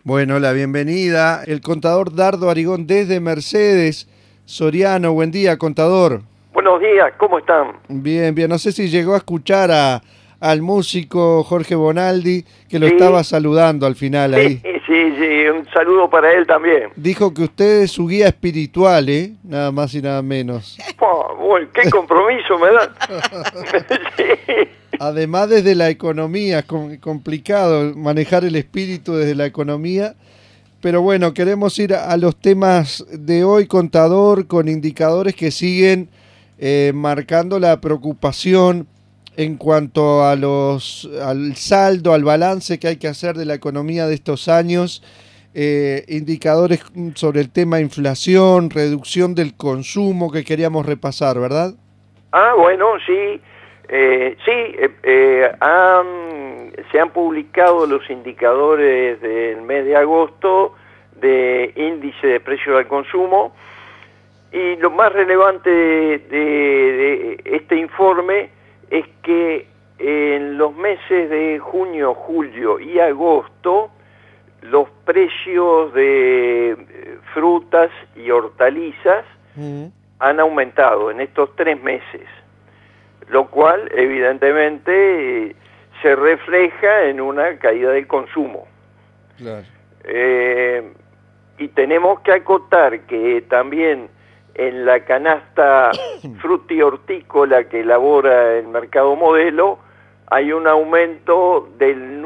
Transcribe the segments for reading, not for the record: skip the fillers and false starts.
Bueno, la bienvenida. El contador Dardo Arigón desde Mercedes. Soriano, buen día, contador. Buenos días, ¿cómo están? Bien, bien. No sé si llegó a escuchar al músico Jorge Bonaldi, que lo Sí, estaba saludando al final ahí. sí, un saludo para él también. Dijo que usted es su guía espiritual, ¿eh? Nada más y nada menos. Bueno, qué compromiso me dan. Sí. Además, desde la economía, es complicado manejar el espíritu desde la economía. Pero bueno, queremos ir a los temas de hoy, contador, con indicadores que siguen marcando la preocupación en cuanto a al saldo, al balance que hay que hacer de la economía de estos años, indicadores sobre el tema inflación, reducción del consumo que queríamos repasar, ¿verdad? Bueno, sí, se han publicado los indicadores del mes de agosto de índice de precios al consumo y lo más relevante de este informe es que en los meses de junio, julio y agosto los precios de frutas y hortalizas han aumentado en estos 3 meses, lo cual evidentemente se refleja en una caída del consumo. Claro. Y tenemos que acotar que también en la canasta frutihortícola que elabora el Mercado Modelo hay un aumento del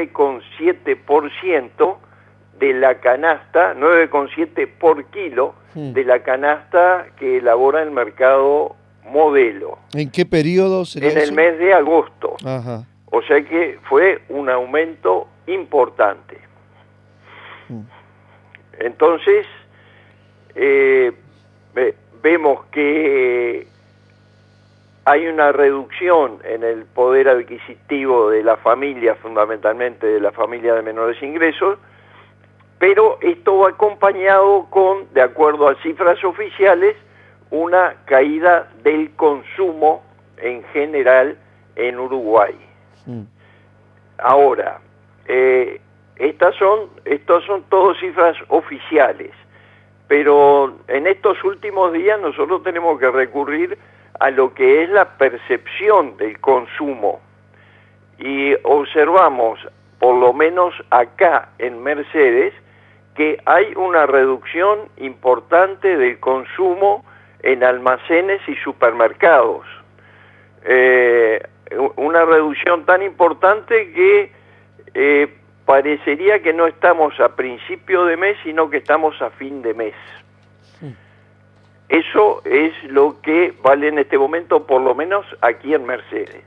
9,7% de la canasta, 9,7 por kilo de la canasta que elabora el Mercado Modelo. ¿En qué periodo sería En eso? el mes de agosto. Ajá. O sea que fue un aumento importante. Entonces, vemos que hay una reducción en el poder adquisitivo de la familia, fundamentalmente de la familia de menores ingresos, pero esto va acompañado con, de acuerdo a cifras oficiales, una caída del consumo en general en Uruguay. Ahora, estas son todas cifras oficiales, pero en estos últimos días nosotros tenemos que recurrir a lo que es la percepción del consumo y observamos, por lo menos acá en Mercedes, que hay una reducción importante del consumo en almacenes y supermercados. Una reducción tan importante que parecería que no estamos a principio de mes, sino que estamos a fin de mes. Eso es lo que vale en este momento, por lo menos aquí en Mercedes.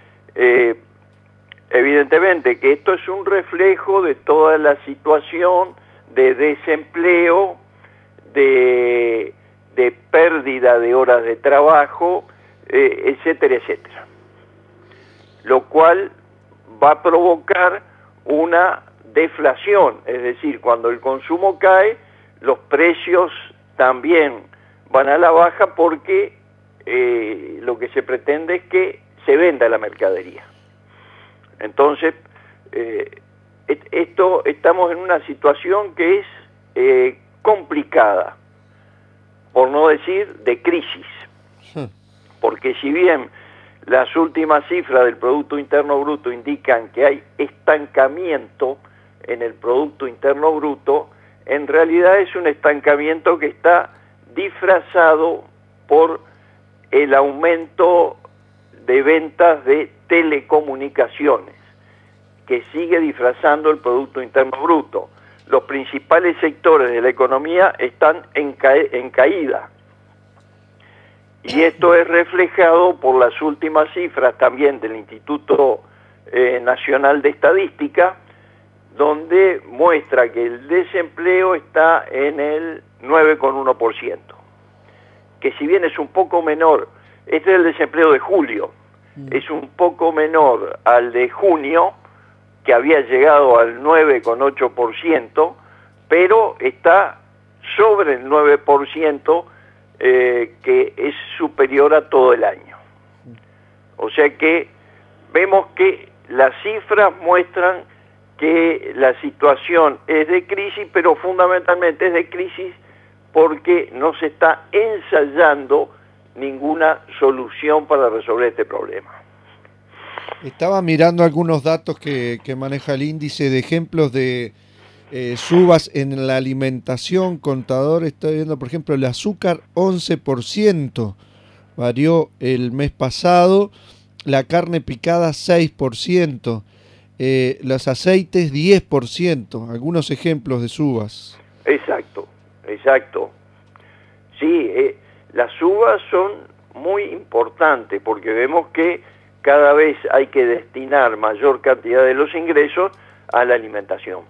Evidentemente que esto es un reflejo de toda la situación de desempleo, de pérdida de horas de trabajo, etcétera, etcétera. Lo cual va a provocar una deflación, es decir, cuando el consumo cae, los precios también van a la baja porque lo que se pretende es que se venda la mercadería. Entonces, estamos en una situación que es complicada, por no decir de crisis, porque si bien las últimas cifras del Producto Interno Bruto indican que hay estancamiento en el Producto Interno Bruto, en realidad es un estancamiento que está disfrazado por el aumento de ventas de telecomunicaciones, que sigue disfrazando el Producto Interno Bruto. Los principales sectores de la economía están en caída. Y esto es reflejado por las últimas cifras también del Instituto Nacional de Estadística, donde muestra que el desempleo está en el 9,1%, que si bien es un poco menor, este es el desempleo de julio, es un poco menor al de junio, que había llegado al 9,8%, pero está sobre el 9%, que es superior a todo el año. O sea que vemos que las cifras muestran que la situación es de crisis, pero fundamentalmente es de crisis porque no se está ensayando ninguna solución para resolver este problema. Estaba mirando algunos datos que maneja el índice de ejemplos de subas en la alimentación. Contador, estoy viendo, por ejemplo, el azúcar 11%, varió el mes pasado, la carne picada 6%, los aceites 10%, algunos ejemplos de subas. Exacto, exacto. Sí, las subas son muy importantes porque vemos que cada vez hay que destinar mayor cantidad de los ingresos a la alimentación.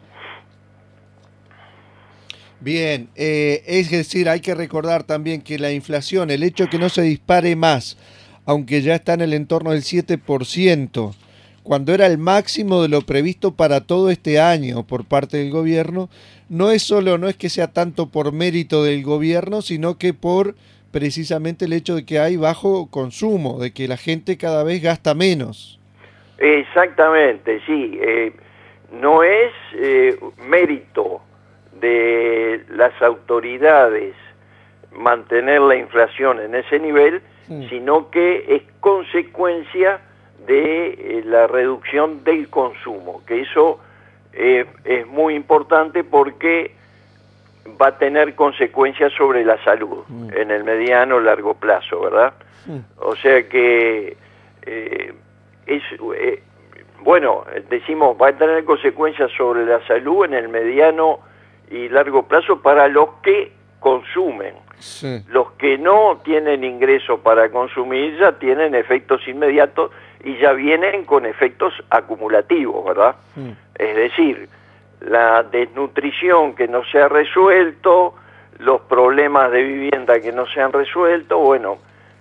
Bien, es decir, hay que recordar también que la inflación, el hecho de que no se dispare más, aunque ya está en el entorno del 7%, cuando era el máximo de lo previsto para todo este año por parte del gobierno, no es que sea tanto por mérito del gobierno, sino que por precisamente el hecho de que hay bajo consumo, de que la gente cada vez gasta menos. Exactamente, sí. No es mérito de las autoridades mantener la inflación en ese nivel, sino que es consecuencia de la reducción del consumo, que eso es muy importante porque va a tener consecuencias sobre la salud en el mediano o largo plazo, ¿verdad? O sea que bueno, decimos, va a tener consecuencias sobre la salud en el mediano y largo plazo para los que consumen. Sí. Los que no tienen ingresos para consumir ya tienen efectos inmediatos y ya vienen con efectos acumulativos, ¿verdad? Es decir, la desnutrición que no se ha resuelto, los problemas de vivienda que no se han resuelto, bueno,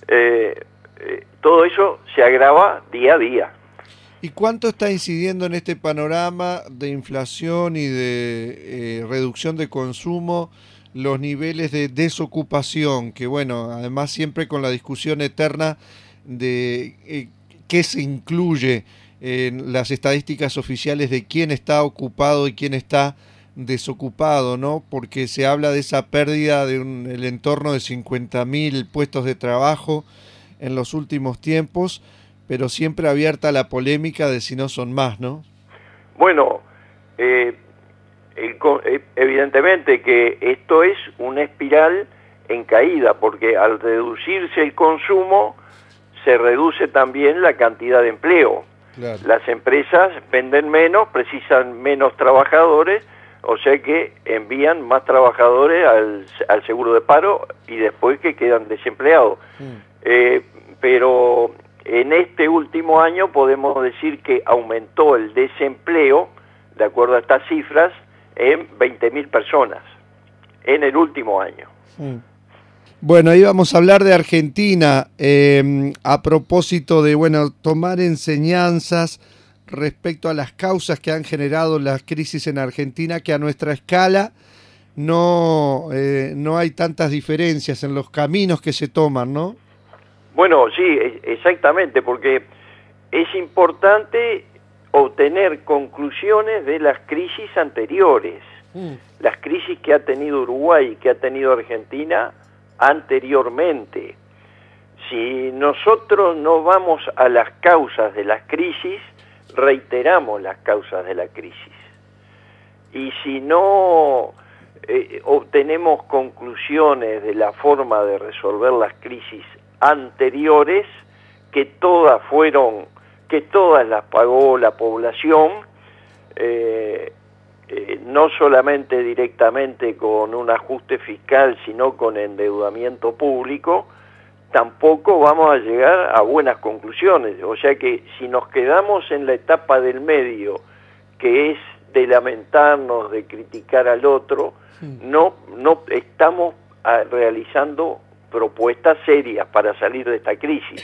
todo eso se agrava día a día. ¿Y cuánto está incidiendo en este panorama de inflación y de reducción de consumo los niveles de desocupación? Que bueno, además siempre con la discusión eterna de qué se incluye en las estadísticas oficiales de quién está ocupado y quién está desocupado, ¿no? Porque se habla de esa pérdida de el entorno de 50.000 puestos de trabajo en los últimos tiempos, pero siempre abierta la polémica de si no son más, ¿no? Bueno, evidentemente que esto es una espiral en caída, porque al reducirse el consumo, se reduce también la cantidad de empleo. Claro. Las empresas venden menos, precisan menos trabajadores, o sea que envían más trabajadores al seguro de paro y después que quedan desempleados. Pero en este último año podemos decir que aumentó el desempleo, de acuerdo a estas cifras, en 20.000 personas en el último año. Bueno, ahí vamos a hablar de Argentina, a propósito de, bueno, tomar enseñanzas respecto a las causas que han generado las crisis en Argentina, que a nuestra escala no hay tantas diferencias en los caminos que se toman, ¿no? Bueno, sí, exactamente, porque es importante obtener conclusiones de las crisis anteriores, las crisis que ha tenido Uruguay y que ha tenido Argentina anteriormente. Si nosotros no vamos a las causas de las crisis, reiteramos las causas de la crisis. Y si no obtenemos conclusiones de la forma de resolver las crisis anteriores, que todas las pagó la población, no solamente directamente con un ajuste fiscal, sino con endeudamiento público, tampoco vamos a llegar a buenas conclusiones. O sea que si nos quedamos en la etapa del medio, que es de lamentarnos, de criticar al otro, no estamos realizando propuestas serias para salir de esta crisis.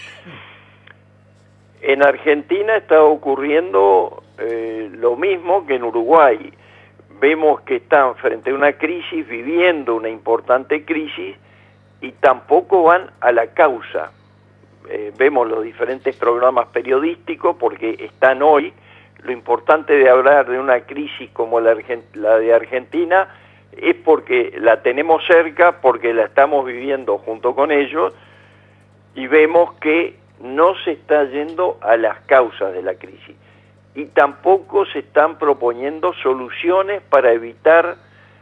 En Argentina está ocurriendo lo mismo que en Uruguay. Vemos que están frente a una crisis, viviendo una importante crisis, y tampoco van a la causa. Vemos los diferentes programas periodísticos, porque están hoy lo importante de hablar de una crisis como la de Argentina es porque la tenemos cerca, porque la estamos viviendo junto con ellos y vemos que no se está yendo a las causas de la crisis y tampoco se están proponiendo soluciones para evitar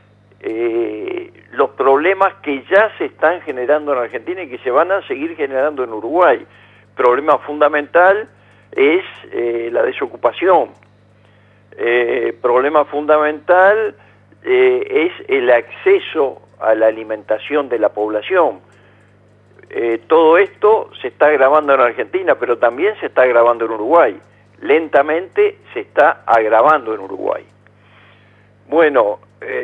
los problemas que ya se están generando en Argentina y que se van a seguir generando en Uruguay. Problema fundamental es la desocupación. Problema fundamental es el acceso a la alimentación de la población. Todo esto se está agravando en Argentina, pero también se está agravando en Uruguay. Lentamente se está agravando en Uruguay. Bueno,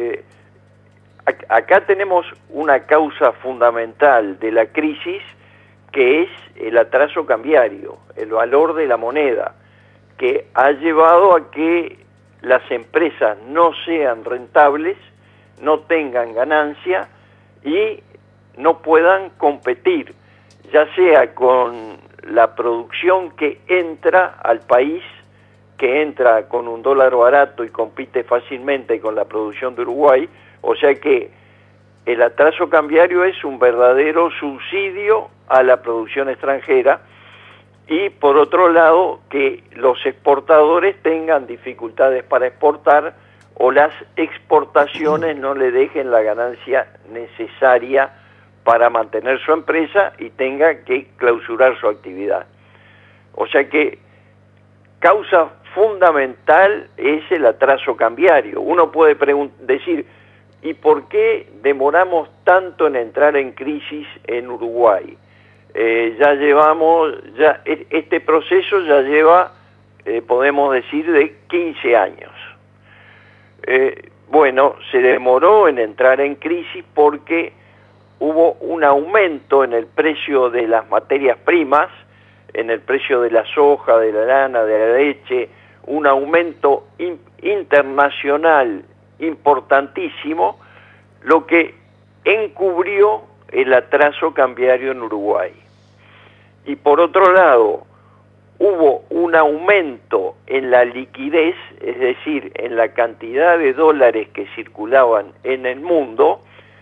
acá tenemos una causa fundamental de la crisis, que es el atraso cambiario, el valor de la moneda, que ha llevado a que las empresas no sean rentables, no tengan ganancia y no puedan competir, ya sea con la producción que entra al país, que entra con un dólar barato y compite fácilmente con la producción de Uruguay, o sea que el atraso cambiario es un verdadero subsidio a la producción extranjera y por otro lado que los exportadores tengan dificultades para exportar o las exportaciones no le dejen la ganancia necesaria para mantener su empresa y tenga que clausurar su actividad. O sea que causa fundamental es el atraso cambiario. Uno puede decir, ¿y por qué demoramos tanto en entrar en crisis en Uruguay? Este proceso ya lleva, podemos decir, de 15 años. Bueno, se demoró en entrar en crisis porque hubo un aumento en el precio de las materias primas, en el precio de la soja, de la lana, de la leche, un aumento internacional importantísimo, lo que encubrió el atraso cambiario en Uruguay. Y por otro lado, hubo un aumento en la liquidez, es decir, en la cantidad de dólares que circulaban en el mundo,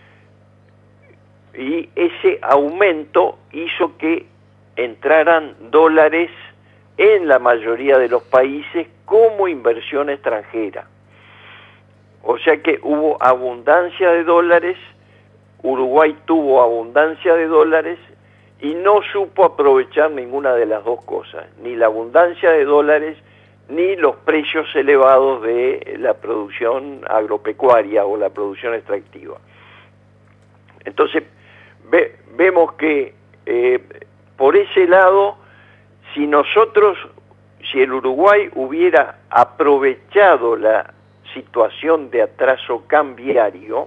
y ese aumento hizo que entraran dólares en la mayoría de los países como inversión extranjera. O sea que hubo abundancia de dólares, Uruguay tuvo abundancia de dólares y no supo aprovechar ninguna de las dos cosas, ni la abundancia de dólares ni los precios elevados de la producción agropecuaria o la producción extractiva. Entonces, vemos que por ese lado, si el Uruguay hubiera aprovechado la situación de atraso cambiario,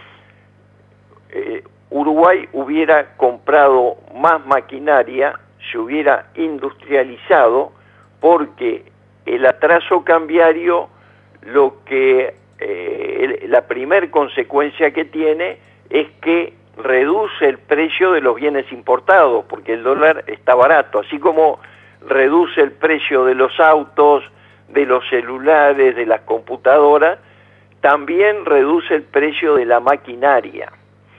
Uruguay hubiera comprado más maquinaria, se hubiera industrializado, porque el atraso cambiario, la primer consecuencia que tiene es que reduce el precio de los bienes importados, porque el dólar está barato, así como reduce el precio de los autos, de los celulares, de las computadoras, también reduce el precio de la maquinaria.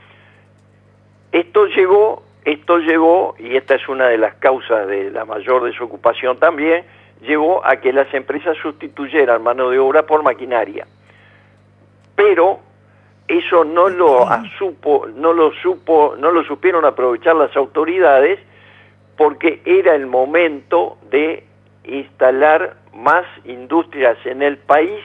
Esto llevó, y esta es una de las causas de la mayor desocupación también, llevó a que las empresas sustituyeran mano de obra por maquinaria. Pero eso no lo supieron aprovechar las autoridades, porque era el momento de instalar más industrias en el país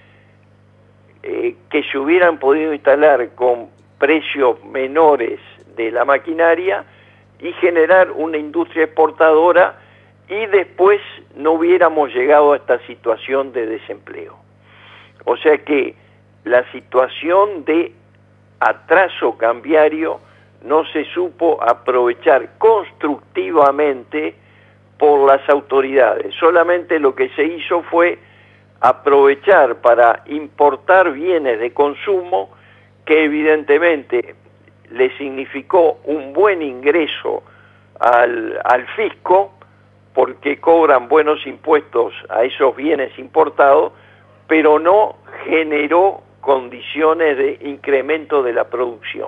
que se hubieran podido instalar con precios menores de la maquinaria y generar una industria exportadora, y después no hubiéramos llegado a esta situación de desempleo. O sea que la situación de atraso cambiario no se supo aprovechar constructivamente por las autoridades. Solamente lo que se hizo fue aprovechar para importar bienes de consumo que evidentemente le significó un buen ingreso al fisco, porque cobran buenos impuestos a esos bienes importados, pero no generó condiciones de incremento de la producción.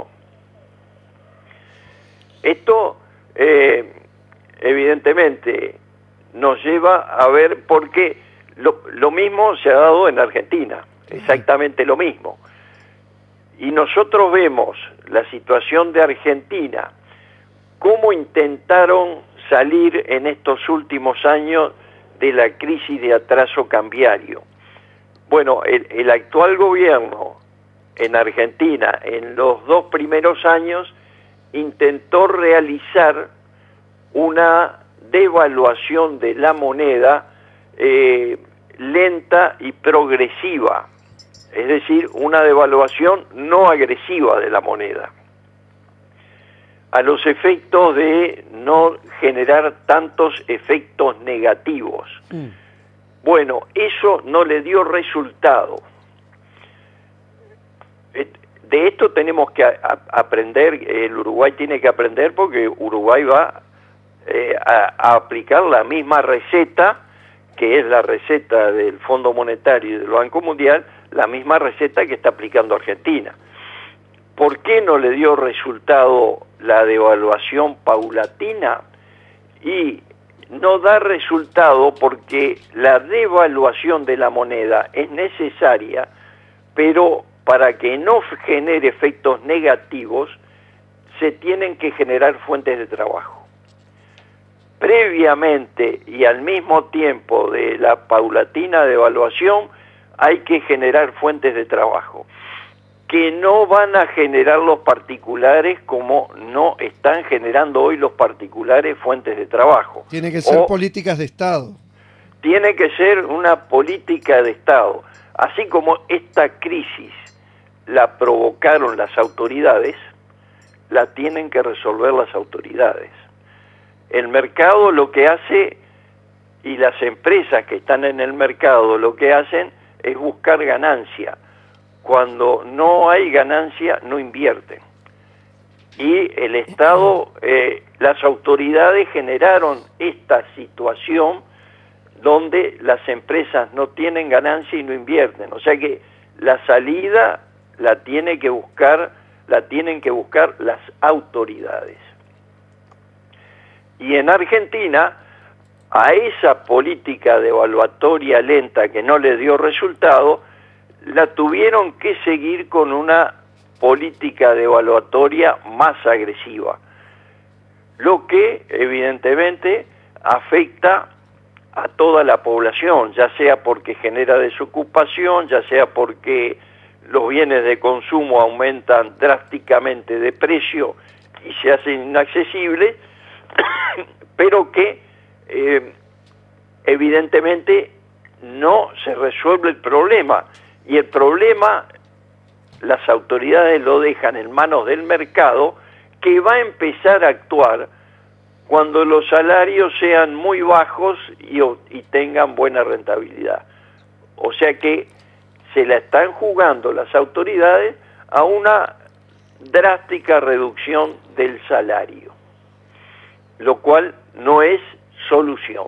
Esto evidentemente nos lleva a ver por qué lo mismo se ha dado en Argentina, exactamente lo mismo. Y nosotros vemos la situación de Argentina, cómo intentaron salir en estos últimos años de la crisis de atraso cambiario. Bueno, el actual gobierno en Argentina, en los 2 primeros años, intentó realizar una devaluación de la moneda lenta y progresiva, es decir, una devaluación no agresiva de la moneda, a los efectos de no generar tantos efectos negativos. Bueno, eso no le dio resultado. De esto tenemos que aprender, el Uruguay tiene que aprender, porque Uruguay va a aplicar la misma receta, que es la receta del Fondo Monetario y del Banco Mundial, la misma receta que está aplicando Argentina. ¿Por qué no le dio resultado la devaluación paulatina? Y no da resultado porque la devaluación de la moneda es necesaria, pero para que no genere efectos negativos, se tienen que generar fuentes de trabajo. Previamente y al mismo tiempo de la paulatina devaluación, hay que generar fuentes de trabajo, que no van a generar los particulares como no están generando hoy los particulares fuentes de trabajo. Tiene que ser políticas de Estado. Tiene que ser una política de Estado. Así como esta crisis la provocaron las autoridades, la tienen que resolver las autoridades. El mercado lo que hace, y las empresas que están en el mercado lo que hacen, es buscar ganancia. Cuando no hay ganancia, no invierten. Y el Estado, las autoridades generaron esta situación donde las empresas no tienen ganancia y no invierten. O sea que la salida la tienen que buscar las autoridades. Y en Argentina, a esa política devaluatoria lenta que no le dio resultado, la tuvieron que seguir con una política devaluatoria más agresiva, lo que evidentemente afecta a toda la población, ya sea porque genera desocupación, ya sea porque los bienes de consumo aumentan drásticamente de precio y se hacen inaccesibles, pero que evidentemente no se resuelve el problema. Y el problema, las autoridades lo dejan en manos del mercado, que va a empezar a actuar cuando los salarios sean muy bajos y tengan buena rentabilidad. O sea que se la están jugando las autoridades a una drástica reducción del salario, lo cual no es solución.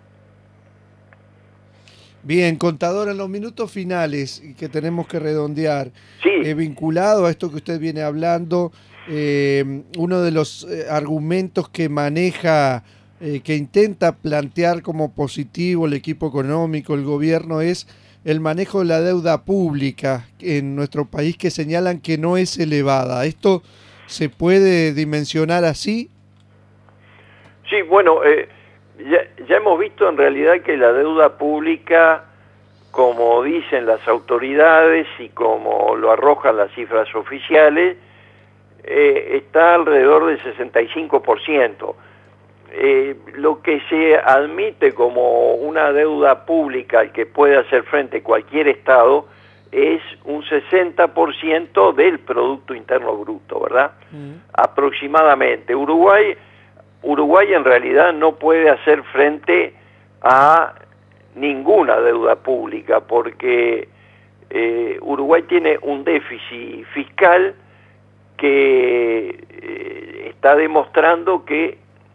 Bien, contador, en los minutos finales que tenemos que redondear, sí. Vinculado a esto que usted viene hablando, uno de los argumentos que maneja, que intenta plantear como positivo el equipo económico, el gobierno, es el manejo de la deuda pública en nuestro país, que señalan que no es elevada. ¿Esto se puede dimensionar así? Sí, bueno, ya hemos visto en realidad que la deuda pública, como dicen las autoridades y como lo arrojan las cifras oficiales, está alrededor del 65%. Lo que se admite como una deuda pública al que puede hacer frente cualquier Estado es un 60% del Producto Interno Bruto, ¿verdad? Aproximadamente. Uruguay en realidad no puede hacer frente a ninguna deuda pública porque Uruguay tiene un déficit fiscal que está demostrando que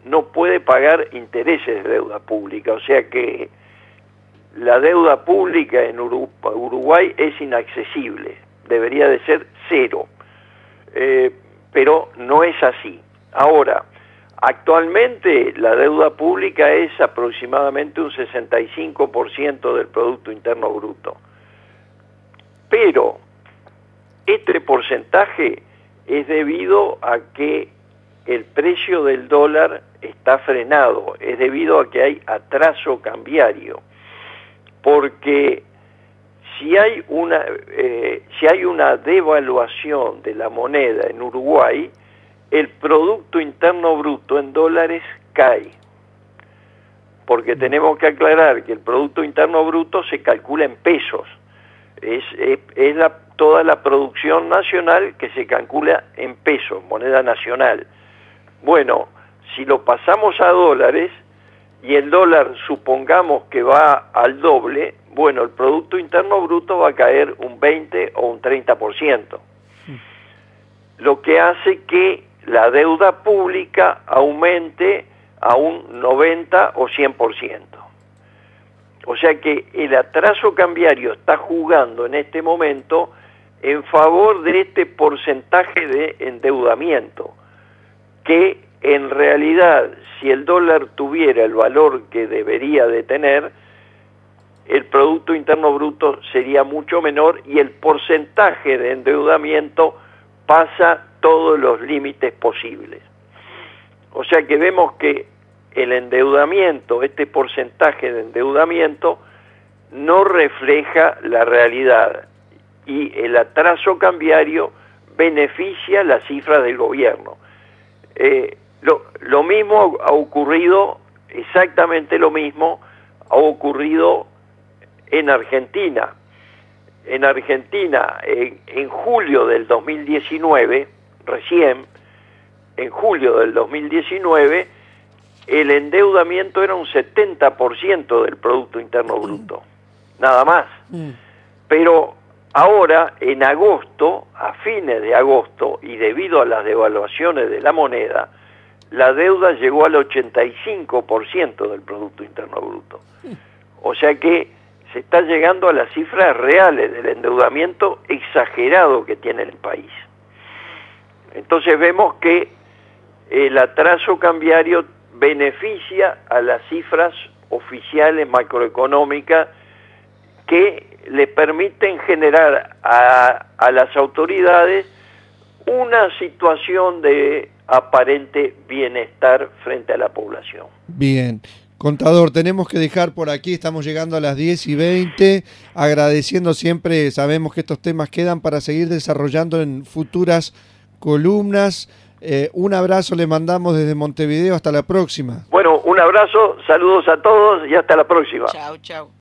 no puede pagar intereses de deuda pública, o sea que la deuda pública en Uruguay es inaccesible, debería de ser cero, pero no es así. Ahora, actualmente la deuda pública es aproximadamente un 65% del Producto Interno Bruto, pero este porcentaje es debido a que el precio del dólar está frenado, es debido a que hay atraso cambiario, porque si hay una devaluación de la moneda en Uruguay, el Producto Interno Bruto en dólares cae, porque tenemos que aclarar que el Producto Interno Bruto se calcula en pesos, es toda la producción nacional que se calcula en pesos, moneda nacional. Bueno, si lo pasamos a dólares y el dólar supongamos que va al doble, bueno, el Producto Interno Bruto va a caer un 20 o un 30%, lo que hace que la deuda pública aumente a un 90 o 100%. O sea que el atraso cambiario está jugando en este momento en favor de este porcentaje de endeudamiento, que en realidad, si el dólar tuviera el valor que debería de tener, el Producto Interno Bruto sería mucho menor y el porcentaje de endeudamiento pasa todos los límites posibles. O sea que vemos que el endeudamiento, este porcentaje de endeudamiento, no refleja la realidad y el atraso cambiario beneficia las cifras del gobierno. Lo mismo ha ocurrido, exactamente lo mismo ha ocurrido en Argentina. En Argentina, en julio del 2019, recién, en julio del 2019, el endeudamiento era un 70% del Producto Interno Bruto, nada más. Pero ahora, en agosto, a fines de agosto, y debido a las devaluaciones de la moneda, la deuda llegó al 85% del Producto Interno Bruto. O sea que se está llegando a las cifras reales del endeudamiento exagerado que tiene el país. Entonces vemos que el atraso cambiario beneficia a las cifras oficiales macroeconómicas que le permiten generar a las autoridades una situación de aparente bienestar frente a la población. Bien. Contador, tenemos que dejar por aquí, estamos llegando a las 10:20, agradeciendo siempre, sabemos que estos temas quedan para seguir desarrollando en futuras columnas. Un abrazo le mandamos desde Montevideo, hasta la próxima. Bueno, un abrazo, saludos a todos y hasta la próxima. Chau, chau.